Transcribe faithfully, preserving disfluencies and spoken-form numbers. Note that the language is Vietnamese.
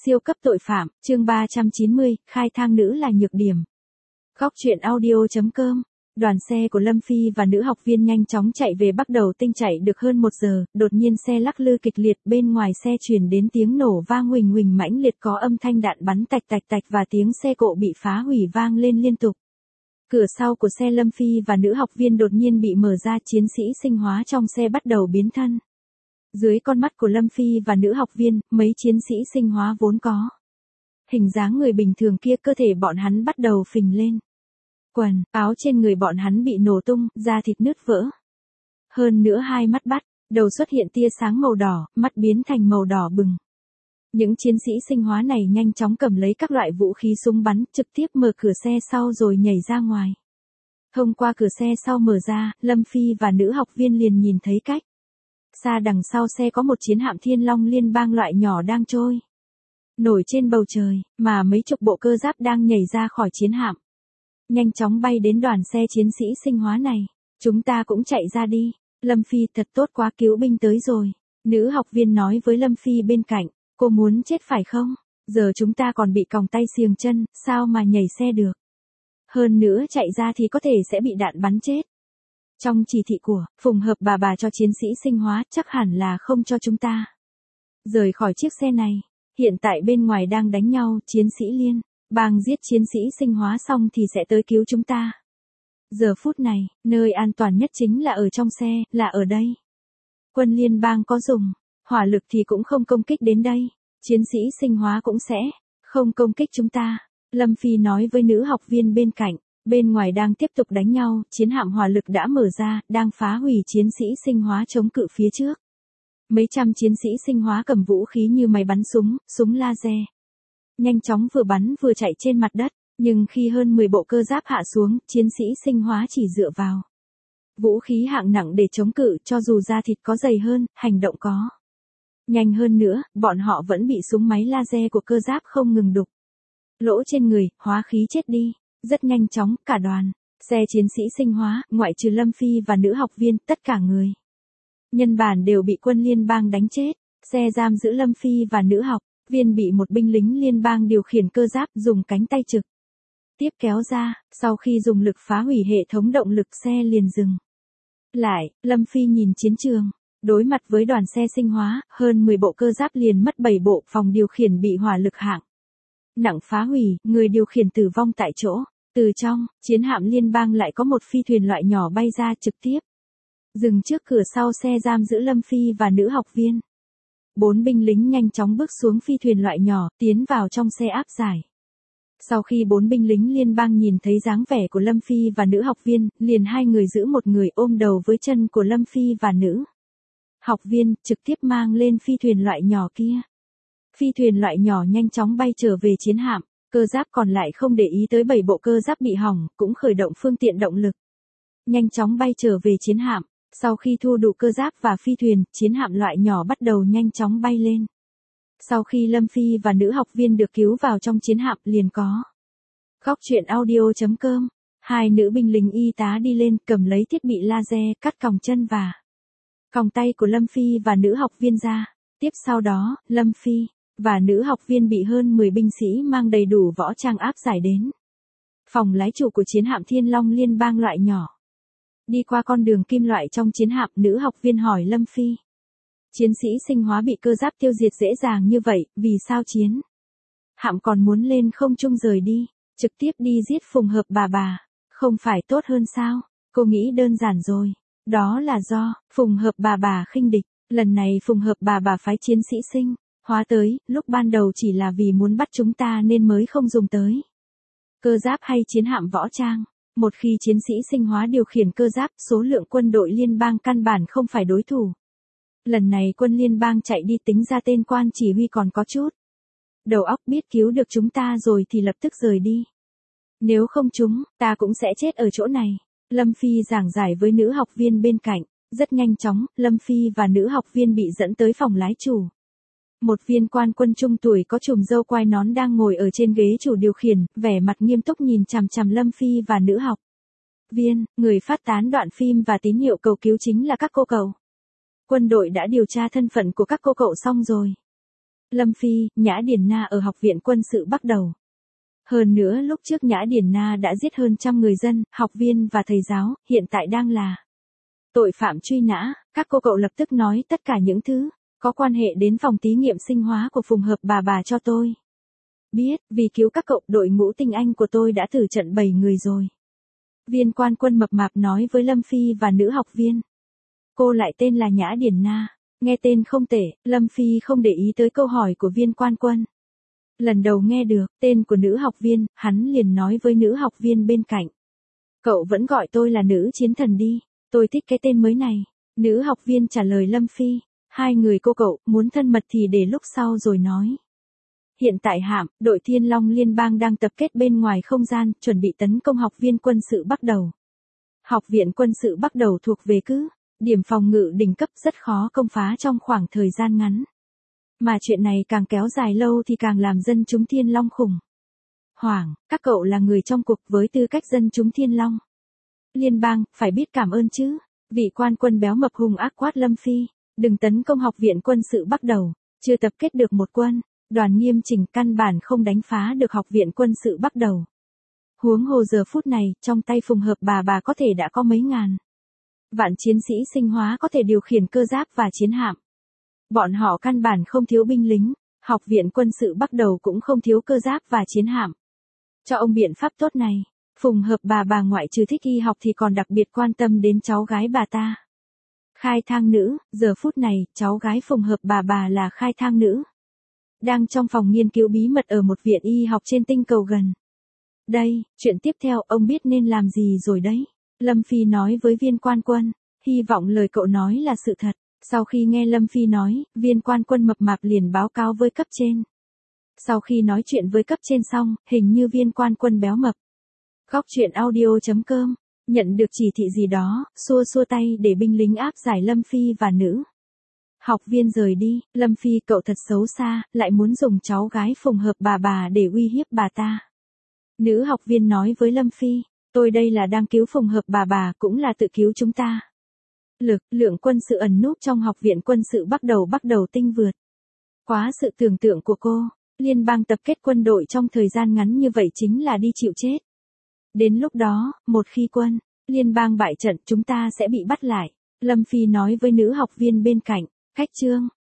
Siêu cấp tội phạm, chương ba trăm chín mươi, khai thang nữ là nhược điểm. Góc truyện audio chấm com. Đoàn xe của Lâm Phi và nữ học viên nhanh chóng chạy về Bắc Đầu Tinh, chạy được hơn một giờ, đột nhiên xe lắc lư kịch liệt, bên ngoài xe truyền đến tiếng nổ vang huỳnh huỳnh mãnh liệt, có âm thanh đạn bắn tạch tạch tạch và tiếng xe cộ bị phá hủy vang lên liên tục. Cửa sau của xe Lâm Phi và nữ học viên đột nhiên bị mở ra, chiến sĩ sinh hóa trong xe bắt đầu biến thân. Dưới con mắt của Lâm Phi và nữ học viên, mấy chiến sĩ sinh hóa vốn có hình dáng người bình thường kia, cơ thể bọn hắn bắt đầu phình lên. Quần, áo trên người bọn hắn bị nổ tung, da thịt nứt vỡ. Hơn nữa hai mắt bắt đầu xuất hiện tia sáng màu đỏ, mắt biến thành màu đỏ bừng. Những chiến sĩ sinh hóa này nhanh chóng cầm lấy các loại vũ khí súng bắn, trực tiếp mở cửa xe sau rồi nhảy ra ngoài. Thông qua cửa xe sau mở ra, Lâm Phi và nữ học viên liền nhìn thấy cách xa đằng sau xe có một chiến hạm Thiên Long Liên bang loại nhỏ đang trôi nổi trên bầu trời, mà mấy chục bộ cơ giáp đang nhảy ra khỏi chiến hạm, nhanh chóng bay đến đoàn xe chiến sĩ sinh hóa này. Chúng ta cũng chạy ra đi. Lâm Phi, thật tốt quá, cứu binh tới rồi. Nữ học viên nói với Lâm Phi bên cạnh, cô muốn chết phải không? Giờ chúng ta còn bị còng tay xiềng chân, sao mà nhảy xe được? Hơn nữa chạy ra thì có thể sẽ bị đạn bắn chết. Trong chỉ thị của Phùng Hợp bà bà cho chiến sĩ sinh hóa, chắc hẳn là không cho chúng ta rời khỏi chiếc xe này. Hiện tại bên ngoài đang đánh nhau, chiến sĩ liên bang giết chiến sĩ sinh hóa xong thì sẽ tới cứu chúng ta. Giờ phút này, nơi an toàn nhất chính là ở trong xe, là ở đây. Quân liên bang có dùng hỏa lực thì cũng không công kích đến đây. Chiến sĩ sinh hóa cũng sẽ không công kích chúng ta. Lâm Phi nói với nữ học viên bên cạnh. Bên ngoài đang tiếp tục đánh nhau, chiến hạm hỏa lực đã mở ra, đang phá hủy chiến sĩ sinh hóa chống cự phía trước. Mấy trăm chiến sĩ sinh hóa cầm vũ khí như máy bắn súng, súng laser. Nhanh chóng vừa bắn vừa chạy trên mặt đất, nhưng khi hơn mười bộ cơ giáp hạ xuống, chiến sĩ sinh hóa chỉ dựa vào vũ khí hạng nặng để chống cự, cho dù da thịt có dày hơn, hành động có nhanh hơn nữa, bọn họ vẫn bị súng máy laser của cơ giáp không ngừng đục lỗ trên người, hóa khí chết đi. Rất nhanh chóng, cả đoàn xe chiến sĩ sinh hóa, ngoại trừ Lâm Phi và nữ học viên, tất cả người nhân bản đều bị quân liên bang đánh chết. Xe giam giữ Lâm Phi và nữ học viên bị một binh lính liên bang điều khiển cơ giáp dùng cánh tay trực tiếp kéo ra. Sau khi dùng lực phá hủy hệ thống động lực, xe liền dừng lại. Lâm Phi nhìn chiến trường, đối mặt với đoàn xe sinh hóa, hơn mười bộ cơ giáp liền mất bảy bộ, phòng điều khiển bị hỏa lực hạng nặng phá hủy, người điều khiển tử vong tại chỗ. Từ trong chiến hạm liên bang lại có một phi thuyền loại nhỏ bay ra, trực tiếp dừng trước cửa sau xe giam giữ Lâm Phi và nữ học viên. Bốn binh lính nhanh chóng bước xuống phi thuyền loại nhỏ, tiến vào trong xe áp giải. Sau khi bốn binh lính liên bang nhìn thấy dáng vẻ của Lâm Phi và nữ học viên, liền hai người giữ một người ôm đầu với chân của Lâm Phi và nữ học viên, trực tiếp mang lên phi thuyền loại nhỏ kia. Phi thuyền loại nhỏ nhanh chóng bay trở về chiến hạm. Cơ giáp còn lại không để ý tới bảy bộ cơ giáp bị hỏng, cũng khởi động phương tiện động lực, nhanh chóng bay trở về chiến hạm. Sau khi thu đủ cơ giáp và phi thuyền, chiến hạm loại nhỏ bắt đầu nhanh chóng bay lên. Sau khi Lâm Phi và nữ học viên được cứu vào trong chiến hạm, liền có góc truyện audio chấm com. Hai nữ binh lính y tá đi lên, cầm lấy thiết bị laser, cắt còng chân và còng tay của Lâm Phi và nữ học viên ra. Tiếp sau đó, Lâm Phi và nữ học viên bị hơn mười binh sĩ mang đầy đủ võ trang áp giải đến phòng lái chủ của chiến hạm Thiên Long Liên bang loại nhỏ. Đi qua con đường kim loại trong chiến hạm, nữ học viên hỏi Lâm Phi. Chiến sĩ sinh hóa bị cơ giáp tiêu diệt dễ dàng như vậy, vì sao chiến hạm còn muốn lên không trung rời đi, trực tiếp đi giết Phùng Hợp bà bà, không phải tốt hơn sao? Cô nghĩ đơn giản rồi. Đó là do Phùng Hợp bà bà khinh địch. Lần này Phùng Hợp bà bà phái chiến sĩ sinh hóa tới, lúc ban đầu chỉ là vì muốn bắt chúng ta nên mới không dùng tới cơ giáp hay chiến hạm võ trang. Một khi chiến sĩ sinh hóa điều khiển cơ giáp, số lượng quân đội liên bang căn bản không phải đối thủ. Lần này quân liên bang chạy đi, tính ra tên quan chỉ huy còn có chút đầu óc, biết cứu được chúng ta rồi thì lập tức rời đi. Nếu không chúng ta cũng sẽ chết ở chỗ này. Lâm Phi giảng giải với nữ học viên bên cạnh. Rất nhanh chóng, Lâm Phi và nữ học viên bị dẫn tới phòng lái chủ. Một viên quan quân trung tuổi có chùm râu quai nón đang ngồi ở trên ghế chủ điều khiển, vẻ mặt nghiêm túc nhìn chằm chằm Lâm Phi và nữ học viên. Người phát tán đoạn phim và tín hiệu cầu cứu chính là các cô cậu. Quân đội đã điều tra thân phận của các cô cậu xong rồi. Lâm Phi, Nhã Điền Na ở học viện quân sự bắt đầu. Hơn nữa lúc trước Nhã Điền Na đã giết hơn trăm người dân, học viên và thầy giáo, hiện tại đang là tội phạm truy nã. Các cô cậu lập tức nói tất cả những thứ có quan hệ đến phòng thí nghiệm sinh hóa của Phùng Hợp bà bà cho tôi biết, vì cứu các cậu, đội ngũ tinh anh của tôi đã thử trận bảy người rồi. Viên quan quân mập mạp nói với Lâm Phi và nữ học viên. Cô lại tên là Nhã Điền Na. Nghe tên không tệ, Lâm Phi không để ý tới câu hỏi của viên quan quân. Lần đầu nghe được tên của nữ học viên, hắn liền nói với nữ học viên bên cạnh. Cậu vẫn gọi tôi là nữ chiến thần đi, tôi thích cái tên mới này. Nữ học viên trả lời Lâm Phi. Hai người cô cậu muốn thân mật thì để lúc sau rồi nói. Hiện tại hạm, đội Thiên Long Liên bang đang tập kết bên ngoài không gian, chuẩn bị tấn công học viên quân sự bắt đầu. Học viện quân sự bắt đầu thuộc về cứ điểm phòng ngự đỉnh cấp, rất khó công phá trong khoảng thời gian ngắn. Mà chuyện này càng kéo dài lâu thì càng làm dân chúng Thiên Long khủng hoảng. Các cậu là người trong cuộc, với tư cách dân chúng Thiên Long Liên bang, phải biết cảm ơn chứ. Vị quan quân béo mập hung ác quát Lâm Phi. Đừng tấn công học viện quân sự bắt đầu. Chưa tập kết được một quân đoàn nghiêm chỉnh, căn bản không đánh phá được học viện quân sự bắt đầu. Huống hồ giờ phút này, trong tay Phùng Hợp bà bà có thể đã có mấy ngàn vạn chiến sĩ sinh hóa có thể điều khiển cơ giáp và chiến hạm. Bọn họ căn bản không thiếu binh lính, học viện quân sự bắt đầu cũng không thiếu cơ giáp và chiến hạm. Cho ông biện pháp tốt này, Phùng Hợp bà bà ngoại trừ thích y học thì còn đặc biệt quan tâm đến cháu gái bà ta. Khai thang nữ, giờ phút này, cháu gái Phùng Hợp bà bà là khai thang nữ. Đang trong phòng nghiên cứu bí mật ở một viện y học trên tinh cầu gần đây, chuyện tiếp theo ông biết nên làm gì rồi đấy. Lâm Phi nói với viên quan quân, hy vọng lời cậu nói là sự thật. Sau khi nghe Lâm Phi nói, viên quan quân mập mạp liền báo cáo với cấp trên. Sau khi nói chuyện với cấp trên xong, hình như viên quan quân béo mập Góc truyện audio chấm com nhận được chỉ thị gì đó, xua xua tay để binh lính áp giải Lâm Phi và nữ học viên rời đi. Lâm Phi, cậu thật xấu xa, lại muốn dùng cháu gái Phùng Hợp bà bà để uy hiếp bà ta. Nữ học viên nói với Lâm Phi, tôi đây là đang cứu Phùng Hợp bà bà, cũng là tự cứu chúng ta. Lực lượng quân sự ẩn núp trong học viện quân sự bắt đầu bắt đầu tinh vượt quá sự tưởng tượng của cô. Liên bang tập kết quân đội trong thời gian ngắn như vậy chính là đi chịu chết. Đến lúc đó, một khi quân liên bang bại trận, chúng ta sẽ bị bắt lại. Lâm Phi nói với nữ học viên bên cạnh. Khách chương